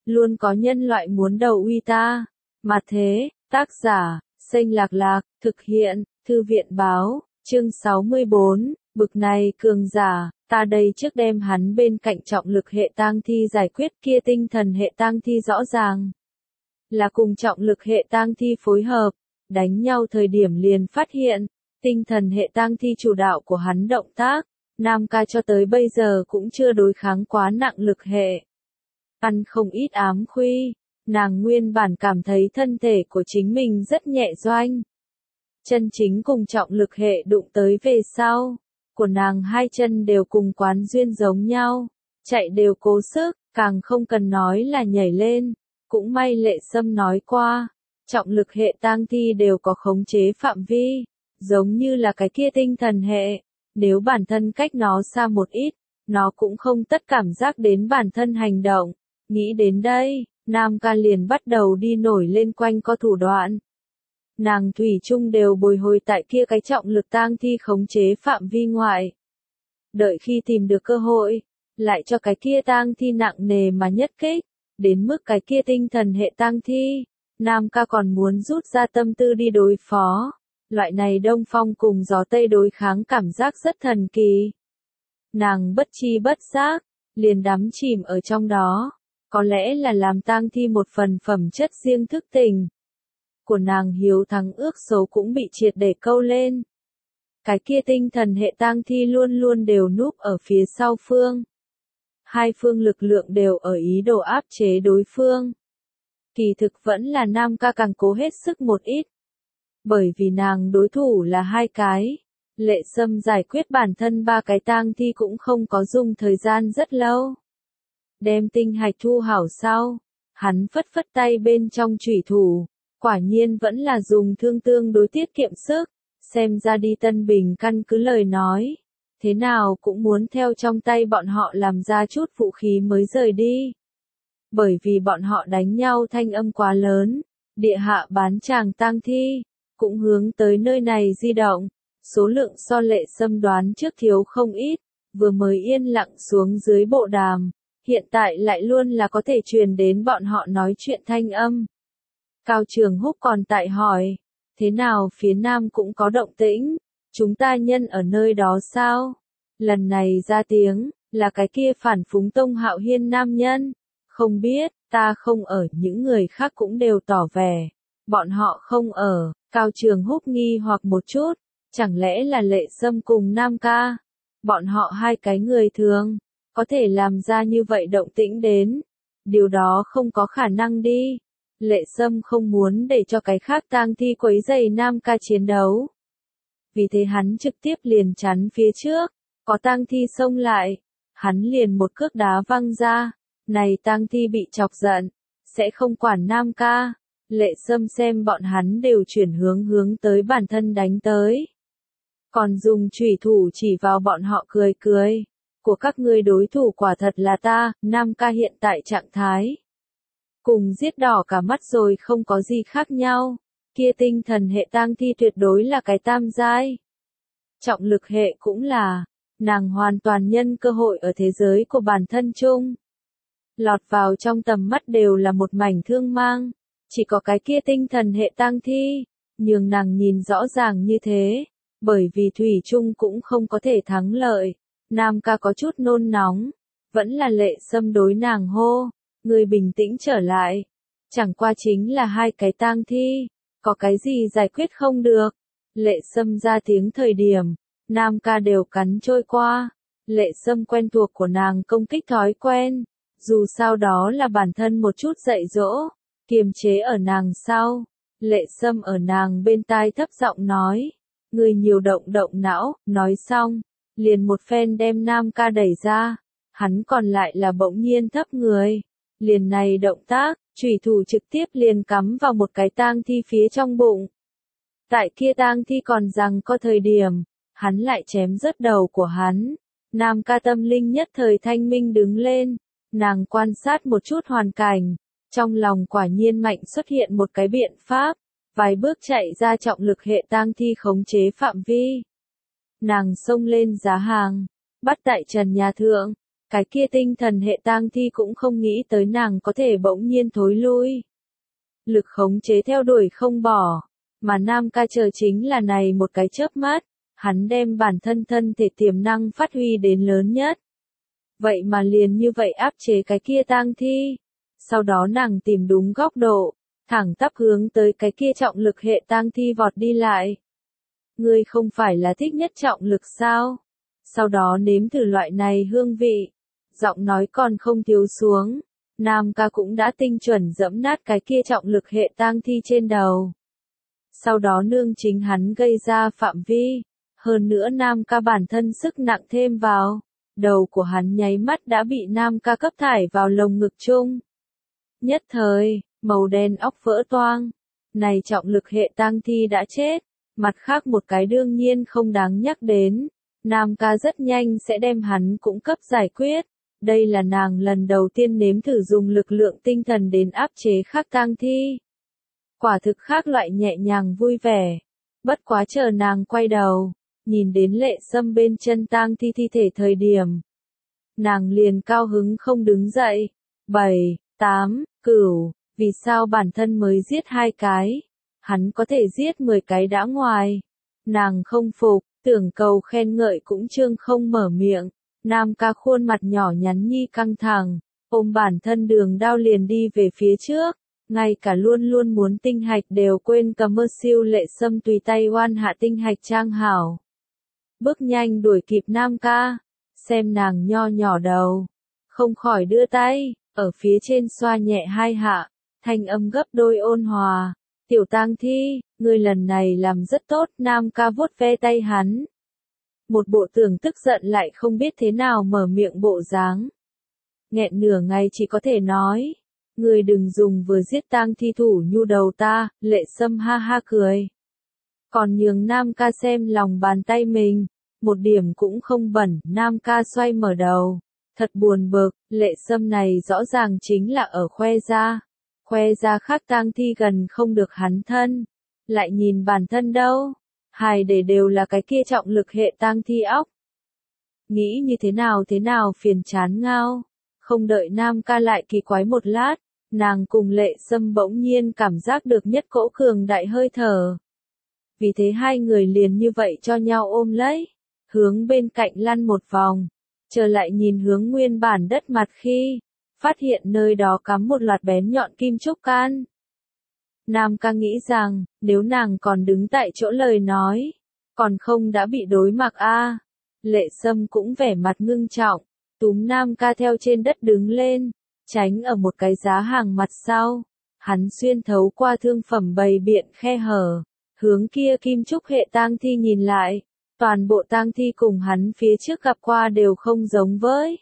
luôn có nhân loại muốn đầu uy ta. Mà thế, tác giả, Xanh Lạc Lạc, thực hiện, Thư viện báo, chương 64, bực này cường giả, ta đây trước đem hắn bên cạnh trọng lực hệ tang thi giải quyết kia tinh thần hệ tang thi rõ ràng. Là cùng trọng lực hệ tang thi phối hợp, đánh nhau thời điểm liền phát hiện, tinh thần hệ tang thi chủ đạo của hắn động tác, Nam ca cho tới bây giờ cũng chưa đối kháng quá nặng lực hệ. Ăn không ít ám khuy, nàng nguyên bản cảm thấy thân thể của chính mình rất nhẹ doanh. Chân chính cùng trọng lực hệ đụng tới về sau, của nàng hai chân đều cùng quán duyên giống nhau, chạy đều cố sức, càng không cần nói là nhảy lên. Cũng may Lệ Sâm nói qua, trọng lực hệ tang thi đều có khống chế phạm vi, giống như là cái kia tinh thần hệ, nếu bản thân cách nó xa một ít, nó cũng không tất cảm giác đến bản thân hành động. Nghĩ đến đây, Nam ca liền bắt đầu đi nổi lên quanh co thủ đoạn. Nàng thủy chung đều bồi hồi tại kia cái trọng lực tang thi khống chế phạm vi ngoại. Đợi khi tìm được cơ hội, lại cho cái kia tang thi nặng nề mà nhất kích. Đến mức cái kia tinh thần hệ tang thi, Nam ca còn muốn rút ra tâm tư đi đối phó. Loại này đông phong cùng gió tây đối kháng cảm giác rất thần kỳ. Nàng bất chi bất giác, liền đắm chìm ở trong đó. Có lẽ là làm tang thi một phần phẩm chất riêng thức tình. Của nàng hiếu thắng ước số cũng bị triệt để câu lên. Cái kia tinh thần hệ tang thi luôn luôn đều núp ở phía sau phương. Hai phương lực lượng đều ở ý đồ áp chế đối phương. Kỳ thực vẫn là Nam ca càng cố hết sức một ít. Bởi vì nàng đối thủ là hai cái. Lệ Sâm giải quyết bản thân ba cái tang thi cũng không có dùng thời gian rất lâu. Đem tinh hạch thu hảo sau, hắn phất phất tay bên trong chủy thủ, quả nhiên vẫn là dùng thương tương đối tiết kiệm sức, xem ra đi Tân Bình căn cứ lời nói, thế nào cũng muốn theo trong tay bọn họ làm ra chút vũ khí mới rời đi. Bởi vì bọn họ đánh nhau thanh âm quá lớn, địa hạ bán tràng tang thi, cũng hướng tới nơi này di động, số lượng so Lệ Sâm đoán trước thiếu không ít, vừa mới yên lặng xuống dưới bộ đàm. Hiện tại lại luôn là có thể truyền đến bọn họ nói chuyện thanh âm. Cao Trường Húc còn tại hỏi, thế nào phía Nam cũng có động tĩnh, chúng ta nhân ở nơi đó sao? Lần này ra tiếng, là cái kia phản phúng Tông Hạo Hiên nam nhân. Không biết, ta không ở, những người khác cũng đều tỏ vẻ. Bọn họ không ở, Cao Trường Húc nghi hoặc một chút, chẳng lẽ là Lệ Sâm cùng Nam ca? Bọn họ hai cái người thường. Có thể làm ra như vậy động tĩnh đến. Điều đó không có khả năng đi. Lệ Sâm không muốn để cho cái khác tang thi quấy rầy Nam ca chiến đấu. Vì thế hắn trực tiếp liền chắn phía trước. Có tang thi xông lại. Hắn liền một cước đá văng ra. Này tang thi bị chọc giận. Sẽ không quản Nam ca. Lệ Sâm xem bọn hắn đều chuyển hướng tới bản thân đánh tới. Còn dùng chủy thủ chỉ vào bọn họ cười cười. Của các ngươi đối thủ quả thật là ta, Nam ca hiện tại trạng thái. Cùng giết đỏ cả mắt rồi không có gì khác nhau. Kia tinh thần hệ tang thi tuyệt đối là cái tam giai. Trọng lực hệ cũng là, nàng hoàn toàn nhân cơ hội ở thế giới của bản thân chung. Lọt vào trong tầm mắt đều là một mảnh thương mang. Chỉ có cái kia tinh thần hệ tang thi, nhường nàng nhìn rõ ràng như thế. Bởi vì thủy chung cũng không có thể thắng lợi. Nam ca có chút nôn nóng, vẫn là Lệ Sâm đối nàng hô, người bình tĩnh trở lại, chẳng qua chính là hai cái tang thi, có cái gì giải quyết không được. Lệ Sâm ra tiếng thời điểm, Nam ca đều cắn trôi qua, Lệ Sâm quen thuộc của nàng công kích thói quen, dù sao đó là bản thân một chút dạy dỗ, kiềm chế ở nàng sau. Lệ Sâm ở nàng bên tai thấp giọng nói, người nhiều động động não, nói xong. Liền một phen đem Nam ca đẩy ra, hắn còn lại là bỗng nhiên thấp người. Liền này động tác, chủy thủ trực tiếp liền cắm vào một cái tang thi phía trong bụng. Tại kia tang thi còn rằng có thời điểm, hắn lại chém rớt đầu của hắn. Nam ca tâm linh nhất thời thanh minh đứng lên, nàng quan sát một chút hoàn cảnh, trong lòng quả nhiên mạnh xuất hiện một cái biện pháp, vài bước chạy ra trọng lực hệ tang thi khống chế phạm vi. Nàng xông lên giá hàng, bắt tại trần nhà thượng, Cái kia tinh thần hệ tang thi cũng không nghĩ tới nàng có thể bỗng nhiên thối lui. Lực khống chế theo đuổi không bỏ, mà Nam Ca chờ chính là này một cái chớp mắt, hắn đem bản thân thân thể tiềm năng phát huy đến lớn nhất. Vậy mà liền như vậy áp chế cái kia tang thi. Sau đó nàng tìm đúng góc độ, thẳng tắp hướng tới cái kia trọng lực hệ tang thi vọt đi lại. Ngươi không phải là thích nhất trọng lực sao? Sau đó nếm thử loại này hương vị. Giọng nói còn không thiếu xuống. Nam Ca cũng đã tinh chuẩn dẫm nát cái kia trọng lực hệ tang thi trên đầu. Sau đó nương chính hắn gây ra phạm vi. Hơn nữa Nam Ca bản thân sức nặng thêm vào. Đầu của hắn nháy mắt đã bị Nam Ca cấp thải vào lồng ngực chung. Nhất thời, màu đen óc vỡ toang. Này trọng lực hệ tang thi đã chết. Mặt khác một cái đương nhiên không đáng nhắc đến. Nam Ca rất nhanh sẽ đem hắn cũng cấp giải quyết. Đây là nàng lần đầu tiên nếm thử dùng lực lượng tinh thần đến áp chế khác tang thi. Quả thực khác loại nhẹ nhàng vui vẻ. Bất quá chờ nàng quay đầu, nhìn đến Lệ Sâm bên chân tang thi thi thể thời điểm. Nàng liền cao hứng không đứng dậy. 7, 8, cửu, vì sao bản thân mới giết 2 cái? Hắn có thể giết 10 cái đã ngoài. Nàng không phục, tưởng cầu khen ngợi cũng trương không mở miệng. Nam Ca khuôn mặt nhỏ nhắn nhi căng thẳng, ôm bản thân đường đao liền đi về phía trước, ngay cả luôn luôn muốn tinh hạch đều quên cầm mơ siêu Lệ Sâm tùy tay oan hạ tinh hạch trang hảo. Bước nhanh đuổi kịp Nam Ca, xem nàng nho nhỏ đầu, không khỏi đưa tay, ở phía trên xoa nhẹ 2 hạ, thanh âm gấp đôi ôn hòa. Tiểu tang thi, ngươi lần này làm rất tốt. Nam Ca vuốt ve tay hắn. Một bộ tưởng tức giận lại không biết thế nào mở miệng bộ dáng. Nghẹn nửa ngày chỉ có thể nói. Ngươi đừng dùng vừa giết tang thi thủ nhu đầu ta. Lệ Sâm ha ha cười. Còn nhường Nam Ca xem lòng bàn tay mình. Một điểm cũng không bẩn. Nam Ca xoay mở đầu. Thật buồn bực. Lệ Sâm này rõ ràng chính là ở khoe ra. Khoe ra khác tang thi gần không được hắn thân. Lại nhìn bản thân đâu. Hài để đều là cái kia trọng lực hệ tang thi óc. Nghĩ như thế nào phiền chán ngao. Không đợi Nam Ca lại kỳ quái một lát. Nàng cùng Lệ Sâm bỗng nhiên cảm giác được nhất cỗ cường đại hơi thở. Vì thế hai người liền như vậy cho nhau ôm lấy. Hướng bên cạnh lăn một vòng. Trở lại nhìn hướng nguyên bản đất mặt khi. Phát hiện nơi đó cắm một loạt bén nhọn kim trúc can. Nam Ca nghĩ rằng, nếu nàng còn đứng tại chỗ lời nói, còn không đã bị đối mặt a. Lệ Sâm cũng vẻ mặt ngưng trọng, túm Nam Ca theo trên đất đứng lên, tránh ở một cái giá hàng mặt sau. Hắn xuyên thấu qua thương phẩm bày biện khe hở, hướng kia kim trúc hệ tang thi nhìn lại. Toàn bộ tang thi cùng hắn phía trước gặp qua đều không giống với.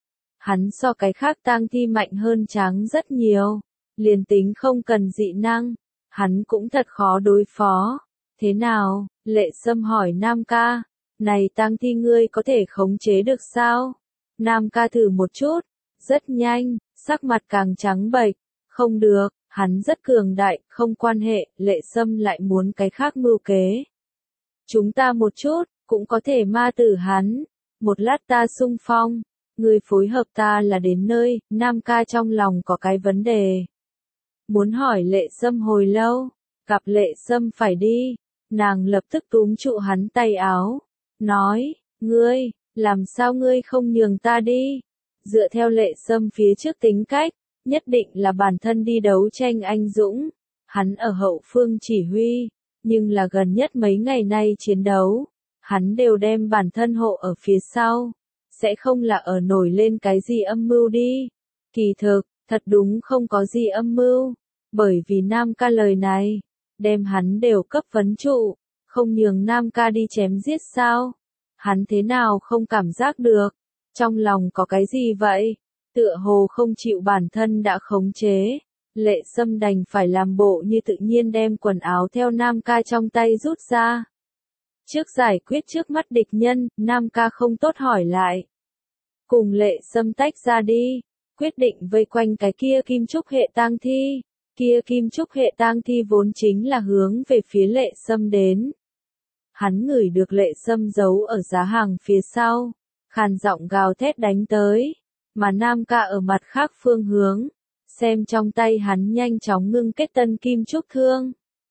Hắn so cái khác tang thi mạnh hơn tráng rất nhiều. Liền tính không cần dị năng, hắn cũng thật khó đối phó. Thế nào? Lệ Sâm hỏi Nam Ca. Này tang thi ngươi có thể khống chế được sao? Nam Ca thử một chút. Rất nhanh, sắc mặt càng trắng bệch. Không được, hắn rất cường đại, không quan hệ. Lệ Sâm lại muốn cái khác mưu kế. Chúng ta một chút, cũng có thể ma tử hắn. Một lát ta xung phong. Ngươi phối hợp ta là đến nơi. Nam Ca trong lòng có cái vấn đề. Muốn hỏi Lệ Sâm hồi lâu. Gặp Lệ Sâm phải đi. Nàng lập tức túm trụ hắn tay áo. Nói, ngươi, làm sao ngươi không nhường ta đi? Dựa theo Lệ Sâm phía trước tính cách, nhất định là bản thân đi đấu tranh anh dũng. Hắn ở hậu phương chỉ huy, nhưng là gần nhất mấy ngày nay chiến đấu, hắn đều đem bản thân hộ ở phía sau. Sẽ không là ở nổi lên cái gì âm mưu đi. Kỳ thực, thật đúng không có gì âm mưu. Bởi vì Nam Ca lời này, đem hắn đều cấp vấn trụ, không nhường Nam Ca đi chém giết sao? Hắn thế nào không cảm giác được? Trong lòng có cái gì vậy? Tựa hồ không chịu bản thân đã khống chế. Lệ Sâm đành phải làm bộ như tự nhiên đem quần áo theo Nam Ca trong tay rút ra. Trước giải quyết trước mắt địch nhân, Nam Ca không tốt hỏi lại. Cùng Lệ Sâm tách ra đi, quyết định vây quanh cái kia kim trúc hệ tang thi. Kia kim trúc hệ tang thi vốn chính là hướng về phía Lệ Sâm đến. Hắn ngửi được Lệ Sâm giấu ở giá hàng phía sau, khàn giọng gào thét đánh tới, mà Nam Ca ở mặt khác phương hướng, xem trong tay hắn nhanh chóng ngưng kết tân kim trúc thương.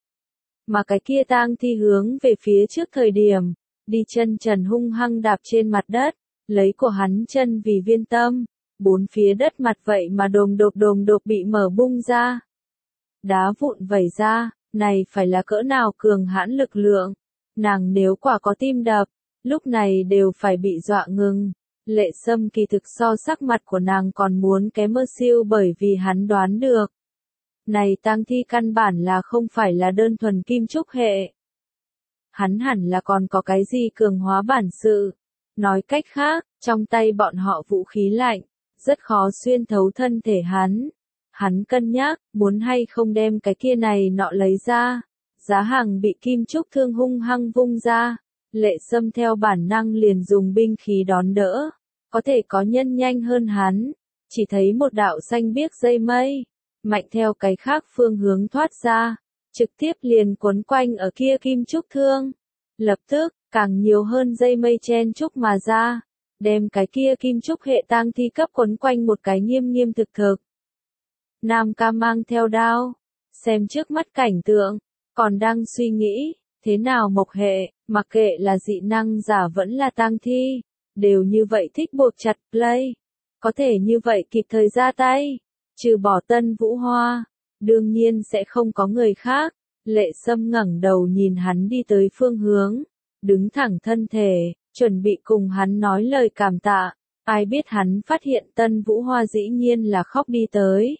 Mà cái kia tang thi hướng về phía trước thời điểm, đi chân trần hung hăng đạp trên mặt đất, lấy của hắn chân vì viên tâm, bốn phía đất mặt vậy mà đồm đột bị mở bung ra. Đá vụn vẩy ra, này phải là cỡ nào cường hãn lực lượng, nàng nếu quả có tim đập, lúc này đều phải bị dọa ngừng. Lệ Sâm kỳ thực so sắc mặt của nàng còn muốn kém mơ siêu bởi vì hắn đoán được. Này tang thi căn bản là không phải là đơn thuần kim trúc hệ. Hắn hẳn là còn có cái gì cường hóa bản sự. Nói cách khác, trong tay bọn họ vũ khí lạnh, rất khó xuyên thấu thân thể hắn. Hắn cân nhắc, muốn hay không đem cái kia này nọ lấy ra. Giá hàng bị kim trúc thương hung hăng vung ra. Lệ Sâm theo bản năng liền dùng binh khí đón đỡ. Có thể có nhân nhanh hơn hắn. Chỉ thấy một đạo xanh biếc dây mây. Mạnh theo cái khác phương hướng thoát ra. Trực tiếp liền quấn quanh ở kia kim trúc thương. Lập tức, càng nhiều hơn dây mây chen trúc mà ra. Đem cái kia kim trúc hệ tang thi cấp quấn quanh một cái nghiêm nghiêm thực thực. Nam Ca mang theo đao. Xem trước mắt cảnh tượng. Còn đang suy nghĩ. Thế nào mộc hệ, mặc kệ là dị năng giả vẫn là tang thi, đều như vậy thích buộc chặt play. Có thể như vậy kịp thời ra tay, trừ bỏ Tân Vũ Hoa, đương nhiên sẽ không có người khác. Lệ Sâm ngẩng đầu nhìn hắn đi tới phương hướng, đứng thẳng thân thể, chuẩn bị cùng hắn nói lời cảm tạ. Ai biết hắn phát hiện Tân Vũ Hoa dĩ nhiên là khóc đi tới.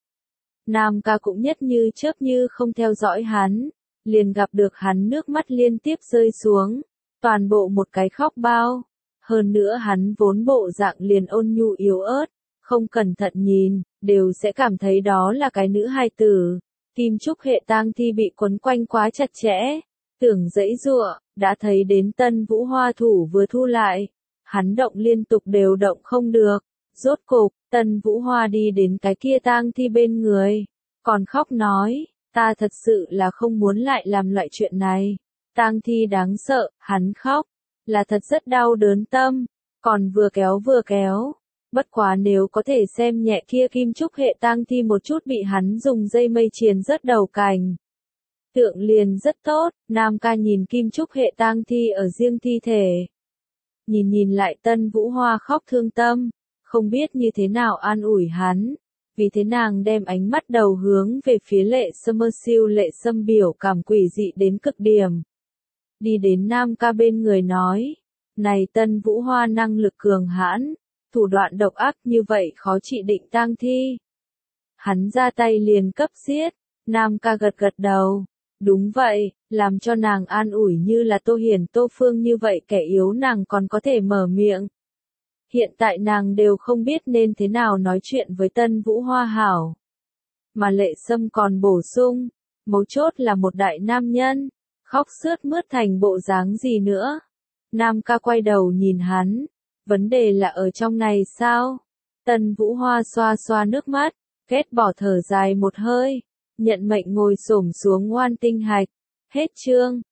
Nam Ca cũng nhất như chớp như không theo dõi hắn. Liền gặp được hắn nước mắt liên tiếp rơi xuống, toàn bộ một cái khóc bao. Hơn nữa hắn vốn bộ dạng liền ôn nhu yếu ớt, không cẩn thận nhìn, đều sẽ cảm thấy đó là cái nữ hài tử. Kim trúc hệ tang thi bị quấn quanh quá chặt chẽ, tưởng giãy giụa, đã thấy đến Tân Vũ Hoa thủ vừa thu lại, hắn động liên tục đều động không được. Rốt cục, Tân Vũ Hoa đi đến cái kia tang thi bên người, còn khóc nói. Ta thật sự là không muốn lại làm loại chuyện này. Tang thi đáng sợ, hắn khóc, là thật rất đau đớn tâm, còn vừa kéo. Bất quá nếu có thể xem nhẹ kia kim trúc hệ tang thi một chút bị hắn dùng dây mây triền rớt đầu cành. Tượng liền rất tốt, Nam Ca nhìn kim trúc hệ tang thi ở riêng thi thể. Nhìn lại Tân Vũ Hoa khóc thương tâm, không biết như thế nào an ủi hắn. Vì thế nàng đem ánh mắt đầu hướng về phía Lệ Sâm siêu Lệ Sâm biểu cảm quỷ dị đến cực điểm. Đi đến Nam Ca bên người nói, này Tân Vũ Hoa năng lực cường hãn, thủ đoạn độc ác như vậy khó trị định tang thi. Hắn ra tay liền cấp giết, Nam Ca gật đầu, đúng vậy, làm cho nàng an ủi như là Tô Hiển Tô Phương như vậy kẻ yếu nàng còn có thể mở miệng. Hiện tại nàng đều không biết nên thế nào nói chuyện với Tân Vũ Hoa hảo. Mà Lệ Sâm còn bổ sung, mấu chốt là một đại nam nhân, khóc sướt mướt thành bộ dáng gì nữa. Nam Ca quay đầu nhìn hắn, vấn đề là ở trong này sao? Tân Vũ Hoa xoa xoa nước mắt, ghét bỏ thở dài một hơi, nhận mệnh ngồi xổm xuống ngoan tinh hạch. Hết chương.